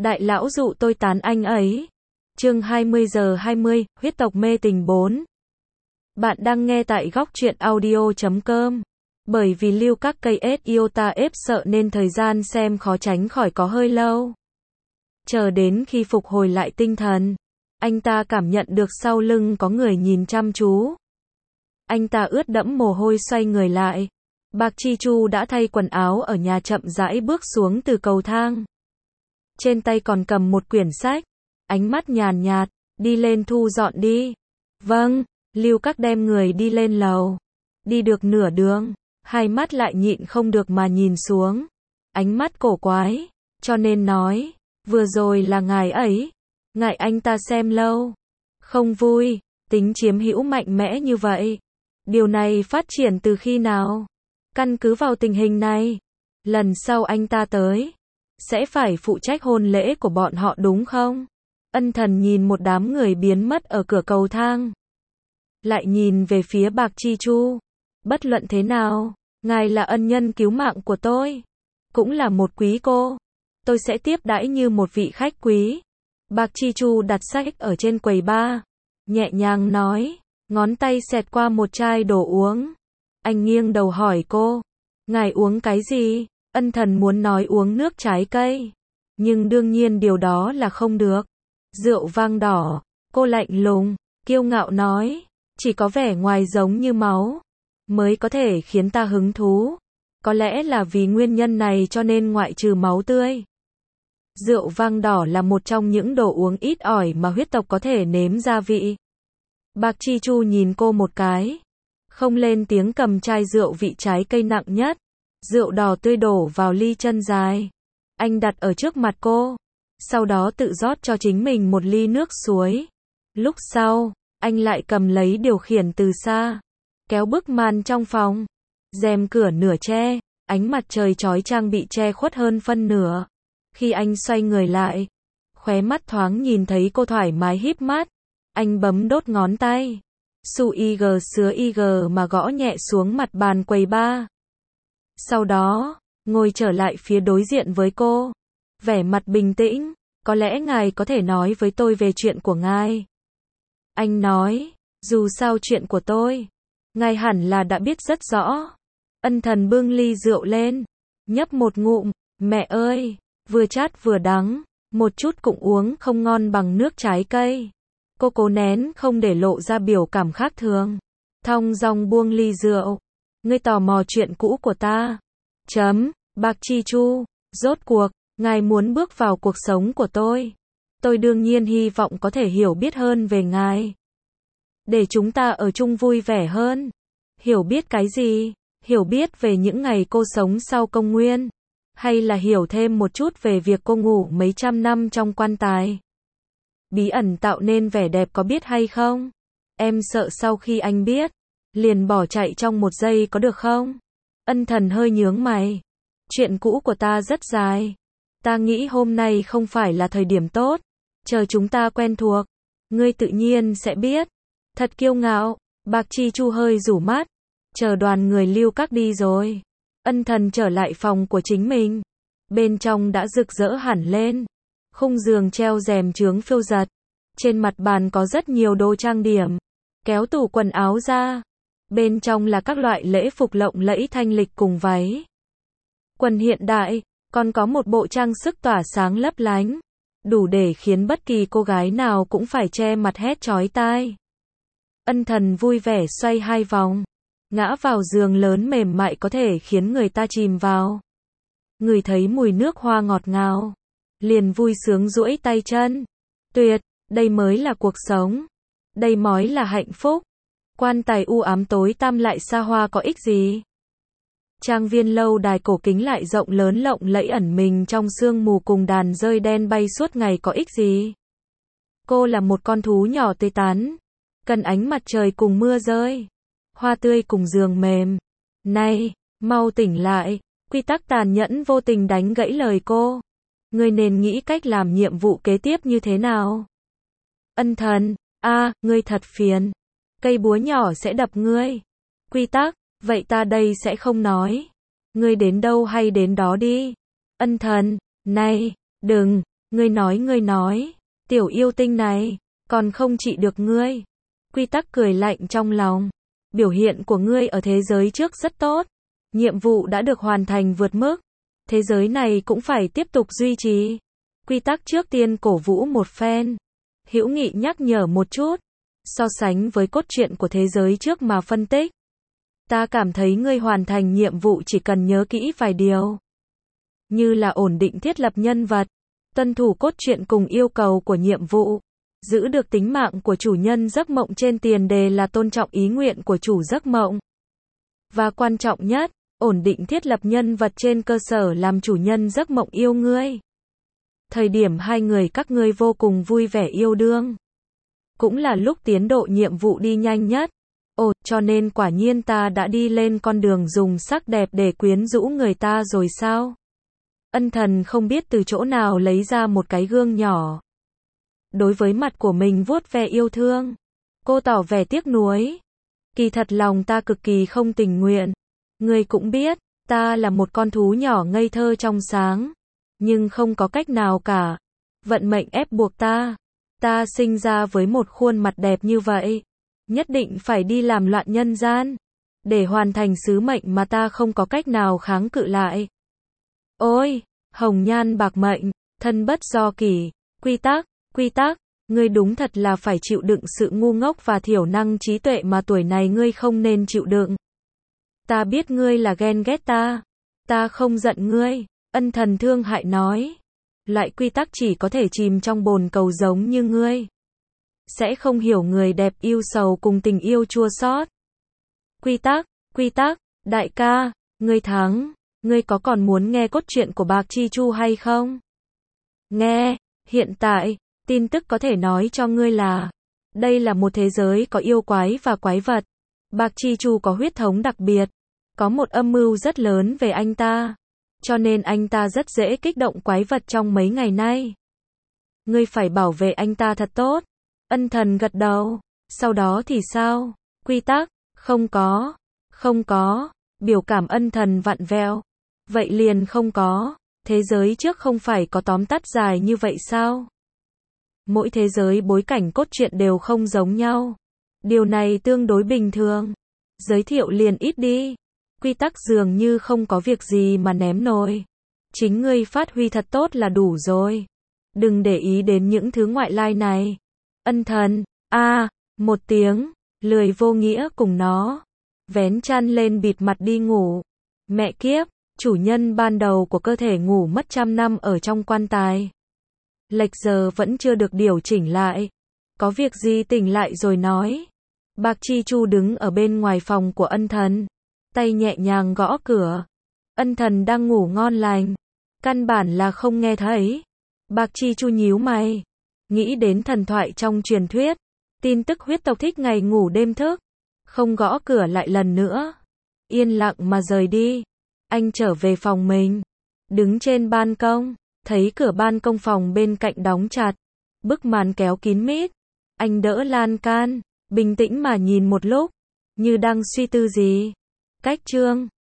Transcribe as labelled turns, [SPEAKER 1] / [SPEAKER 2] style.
[SPEAKER 1] Đại lão dụ tôi tán anh ấy. Chương 20:20, huyết tộc mê tình 4. Bạn đang nghe tại góc truyện audio.com. Bởi vì lưu các cây iota ép sợ nên thời gian xem khó tránh khỏi có hơi lâu. Chờ đến khi phục hồi lại tinh thần, anh ta cảm nhận được sau lưng có người nhìn chăm chú. Anh ta ướt đẫm mồ hôi xoay người lại. Bạc Chi Chu đã thay quần áo ở nhà chậm rãi bước xuống từ cầu thang. Trên tay còn cầm một quyển sách, ánh mắt nhàn nhạt, đi lên thu dọn đi. Vâng, Lưu Các đem người đi lên lầu. Đi được nửa đường, hai mắt lại nhịn không được mà nhìn xuống. Ánh mắt cổ quái, cho nên nói, vừa rồi là ngài ấy. Ngại anh ta xem lâu. Không vui, tính chiếm hữu mạnh mẽ như vậy. Điều này phát triển từ khi nào? Căn cứ vào tình hình này, lần sau anh ta tới, sẽ phải phụ trách hôn lễ của bọn họ đúng không? Ân Thần nhìn một đám người biến mất ở cửa cầu thang. Lại nhìn về phía Bạc Chi Chu. Bất luận thế nào, ngài là ân nhân cứu mạng của tôi. Cũng là một quý cô. Tôi sẽ tiếp đãi như một vị khách quý. Bạc Chi Chu đặt sách ở trên quầy bar. Nhẹ nhàng nói, ngón tay xẹt qua một chai đồ uống. Anh nghiêng đầu hỏi cô, ngài uống cái gì? Ân Thần muốn nói uống nước trái cây, nhưng đương nhiên điều đó là không được. Rượu vang đỏ. Cô lạnh lùng, kiêu ngạo nói, chỉ có vẻ ngoài giống như máu mới có thể khiến ta hứng thú. Có lẽ là vì nguyên nhân này cho nên ngoại trừ máu tươi, rượu vang đỏ là một trong những đồ uống ít ỏi mà huyết tộc có thể nếm gia vị. Bạc Chi Chu nhìn cô một cái, không lên tiếng cầm chai rượu vị trái cây nặng nhất, rượu đỏ tươi đổ vào ly chân dài. Anh đặt ở trước mặt cô, sau đó tự rót cho chính mình một ly nước suối. Lúc sau, anh lại cầm lấy điều khiển từ xa, kéo bức màn trong phòng. Rèm cửa nửa che, ánh mặt trời chói chang bị che khuất hơn phân nửa. Khi anh xoay người lại, khóe mắt thoáng nhìn thấy cô thoải mái híp mắt. Anh bấm đốt ngón tay, su ig sứa ig mà gõ nhẹ xuống mặt bàn quầy bar. Sau đó, ngồi trở lại phía đối diện với cô, vẻ mặt bình tĩnh, có lẽ ngài có thể nói với tôi về chuyện của ngài. Anh nói, dù sao chuyện của tôi, ngài hẳn là đã biết rất rõ. Ân Thần bưng ly rượu lên, nhấp một ngụm, mẹ ơi, vừa chát vừa đắng, một chút cũng uống không ngon bằng nước trái cây. Cô cố nén không để lộ ra biểu cảm khác thường, thong dong buông ly rượu. Ngươi tò mò chuyện cũ của ta. Bạc Chi Chu, rốt cuộc, ngài muốn bước vào cuộc sống của tôi. Tôi đương nhiên hy vọng có thể hiểu biết hơn về ngài. Để chúng ta ở chung vui vẻ hơn. Hiểu biết cái gì? Hiểu biết về những ngày cô sống sau công nguyên? Hay là hiểu thêm một chút về việc cô ngủ mấy trăm năm trong quan tài? Bí ẩn tạo nên vẻ đẹp có biết hay không? Em sợ sau khi anh biết, liền bỏ chạy trong một giây có được không? Ân Thần hơi nhướng mày. Chuyện cũ của ta rất dài. Ta nghĩ hôm nay không phải là thời điểm tốt. Chờ chúng ta quen thuộc, ngươi tự nhiên sẽ biết. Thật kiêu ngạo. Bạc Chi Chu hơi rủ mắt. Chờ đoàn người Lưu Các đi rồi, Ân Thần trở lại phòng của chính mình. Bên trong đã rực rỡ hẳn lên. Khung giường treo rèm chướng phiêu giật. Trên mặt bàn có rất nhiều đồ trang điểm. Kéo tủ quần áo ra. Bên trong là các loại lễ phục lộng lẫy thanh lịch cùng váy quần hiện đại, còn có một bộ trang sức tỏa sáng lấp lánh, đủ để khiến bất kỳ cô gái nào cũng phải che mặt hét chói tai. Ân Thần vui vẻ xoay hai vòng, ngã vào giường lớn mềm mại có thể khiến người ta chìm vào. Ngửi thấy mùi nước hoa ngọt ngào, liền vui sướng duỗi tay chân. Tuyệt, đây mới là cuộc sống. Đây mới là hạnh phúc. Quan tài u ám tối tăm lại xa hoa có ích gì? Trang viên lâu đài cổ kính lại rộng lớn lộng lẫy ẩn mình trong sương mù cùng đàn dơi đen bay suốt ngày có ích gì? Cô là một con thú nhỏ tươi tắn, cần ánh mặt trời cùng mưa rơi, hoa tươi cùng giường mềm. Này, mau tỉnh lại. Quy tắc tàn nhẫn vô tình đánh gãy lời cô. Ngươi nên nghĩ cách làm nhiệm vụ kế tiếp như thế nào? Ân Thần, ngươi thật phiền. Cây búa nhỏ sẽ đập ngươi. Quy tắc, vậy ta đây sẽ không nói. Ngươi đến đâu hay đến đó đi. Ân Thần, này, đừng, Ngươi nói, tiểu yêu tinh này, còn không trị được ngươi. Quy tắc cười lạnh trong lòng. Biểu hiện của ngươi ở thế giới trước rất tốt. Nhiệm vụ đã được hoàn thành vượt mức. Thế giới này cũng phải tiếp tục duy trì. Quy tắc trước tiên cổ vũ một phen. Hữu Nghị nhắc nhở một chút. So sánh với cốt truyện của thế giới trước mà phân tích. Ta cảm thấy ngươi hoàn thành nhiệm vụ chỉ cần nhớ kỹ vài điều. Như là ổn định thiết lập nhân vật, tuân thủ cốt truyện cùng yêu cầu của nhiệm vụ, giữ được tính mạng của chủ nhân giấc mộng trên tiền đề là tôn trọng ý nguyện của chủ giấc mộng. Và quan trọng nhất, ổn định thiết lập nhân vật trên cơ sở làm chủ nhân giấc mộng yêu ngươi. Thời điểm hai người các ngươi vô cùng vui vẻ yêu đương. Cũng là lúc tiến độ nhiệm vụ đi nhanh nhất. Ồ, cho nên quả nhiên ta đã đi lên con đường dùng sắc đẹp để quyến rũ người ta rồi sao? Ân Thần không biết từ chỗ nào lấy ra một cái gương nhỏ. Đối với mặt của mình vuốt ve yêu thương. Cô tỏ vẻ tiếc nuối. Kỳ thật lòng ta cực kỳ không tình nguyện. Ngươi cũng biết, ta là một con thú nhỏ ngây thơ trong sáng. Nhưng không có cách nào cả. Vận mệnh ép buộc ta. Ta sinh ra với một khuôn mặt đẹp như vậy. Nhất định phải đi làm loạn nhân gian. Để hoàn thành sứ mệnh mà ta không có cách nào kháng cự lại. Ôi, hồng nhan bạc mệnh, thân bất do kỷ, quy tắc, ngươi đúng thật là phải chịu đựng sự ngu ngốc và thiểu năng trí tuệ mà tuổi này ngươi không nên chịu đựng. Ta biết ngươi là ghen ghét ta không giận ngươi, Ân Thần thương hại nói. Loại quy tắc chỉ có thể chìm trong bồn cầu giống như ngươi. Sẽ không hiểu người đẹp yêu sầu cùng tình yêu chua xót. Quy tắc, đại ca, ngươi thắng. Ngươi có còn muốn nghe cốt truyện của Bạc Chi Chu hay không? Nghe, hiện tại, tin tức có thể nói cho ngươi là, đây là một thế giới có yêu quái và quái vật. Bạc Chi Chu có huyết thống đặc biệt, có một âm mưu rất lớn về anh ta, cho nên anh ta rất dễ kích động quái vật trong mấy ngày nay. Ngươi phải bảo vệ anh ta thật tốt. Ân Thần gật đầu, sau đó thì sao? Quy tắc, không có, biểu cảm Ân Thần vặn vẹo. Vậy liền không có, thế giới trước không phải có tóm tắt dài như vậy sao? Mỗi thế giới bối cảnh cốt truyện đều không giống nhau. Điều này tương đối bình thường. Giới thiệu liền ít đi. Quy tắc dường như không có việc gì mà ném nổi. Chính ngươi phát huy thật tốt là đủ rồi. Đừng để ý đến những thứ ngoại lai này. Ân Thần, một tiếng, lười vô nghĩa cùng nó. Vén chăn lên bịt mặt đi ngủ. Mẹ kiếp. Chủ nhân ban đầu của cơ thể ngủ mất 100 năm ở trong quan tài. Lệch giờ vẫn chưa được điều chỉnh lại. Có việc gì tỉnh lại rồi nói. Bạc Chi Chu đứng ở bên ngoài phòng của Ân Thần. Tay nhẹ nhàng gõ cửa. Ân Thần đang ngủ ngon lành. Căn bản là không nghe thấy. Bạc Chi Chu nhíu mày. Nghĩ đến thần thoại trong truyền thuyết. Tin tức huyết tộc thích ngày ngủ đêm thức. Không gõ cửa lại lần nữa. Yên lặng mà rời đi. Anh trở về phòng mình. Đứng trên ban công. Thấy cửa ban công phòng bên cạnh đóng chặt. Bức màn kéo kín mít. Anh đỡ lan can. Bình tĩnh mà nhìn một lúc. Như đang suy tư gì. Cách chương